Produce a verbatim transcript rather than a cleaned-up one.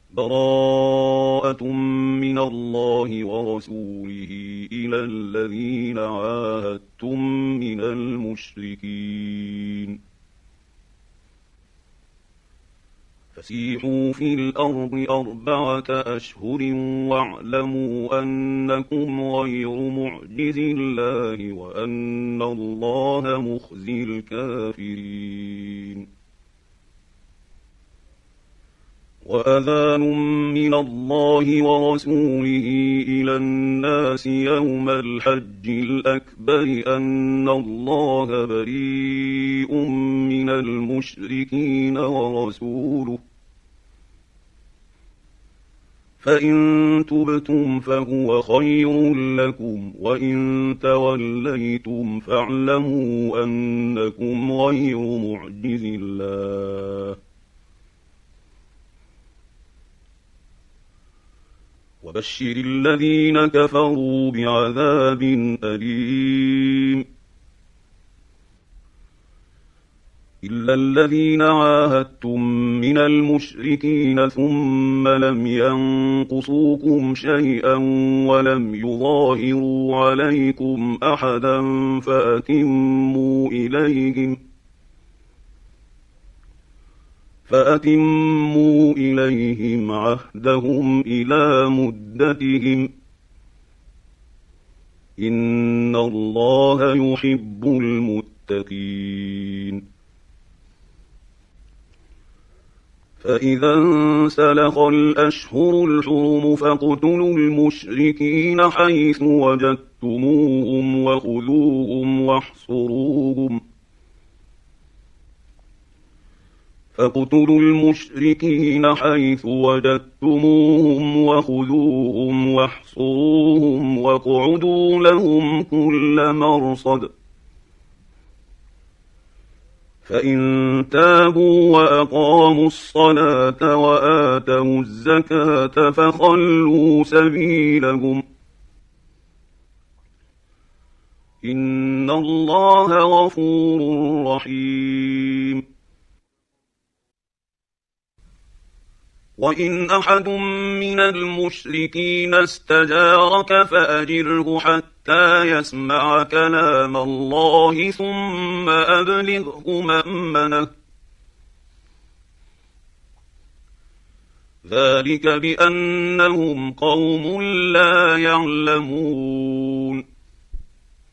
براءة من الله ورسوله إلى الذين عاهدتم من المشركين فسيحوا في الأرض أربعة أشهر واعلموا أنكم غير معجز الله وأن الله مخزي الكافرين. وأذان من الله ورسوله إلى الناس يوم الحج الأكبر أن الله بريء من المشركين ورسوله فإن تبتم فهو خير لكم وإن توليتم فاعلموا أنكم غير معجز الله وبشر الذين كفروا بعذاب أليم إلا الذين عاهدتم من المشركين ثم لم ينقصوكم شيئا ولم يظاهروا عليكم أحدا فأتموا إليهم فأتموا إليهم عهدهم إلى مدتهم إن الله يحب المتقين. فإذا انسلخ الأشهر الحرم فاقتلوا المشركين حيث وجدتموهم وخذوهم واحصروهم فاقتلوا المشركين حيث وجدتموهم وخذوهم واحصروهم واقعدوا لهم كل مرصد فإن تابوا وأقاموا الصلاة وآتوا الزكاة فخلوا سبيلهم إن الله غفور رحيم. وإن أحد من المشركين استجارك فأجره حتى يسمع كلام الله ثم أبلغه مأمنه ذلك بأنهم قوم لا يعلمون.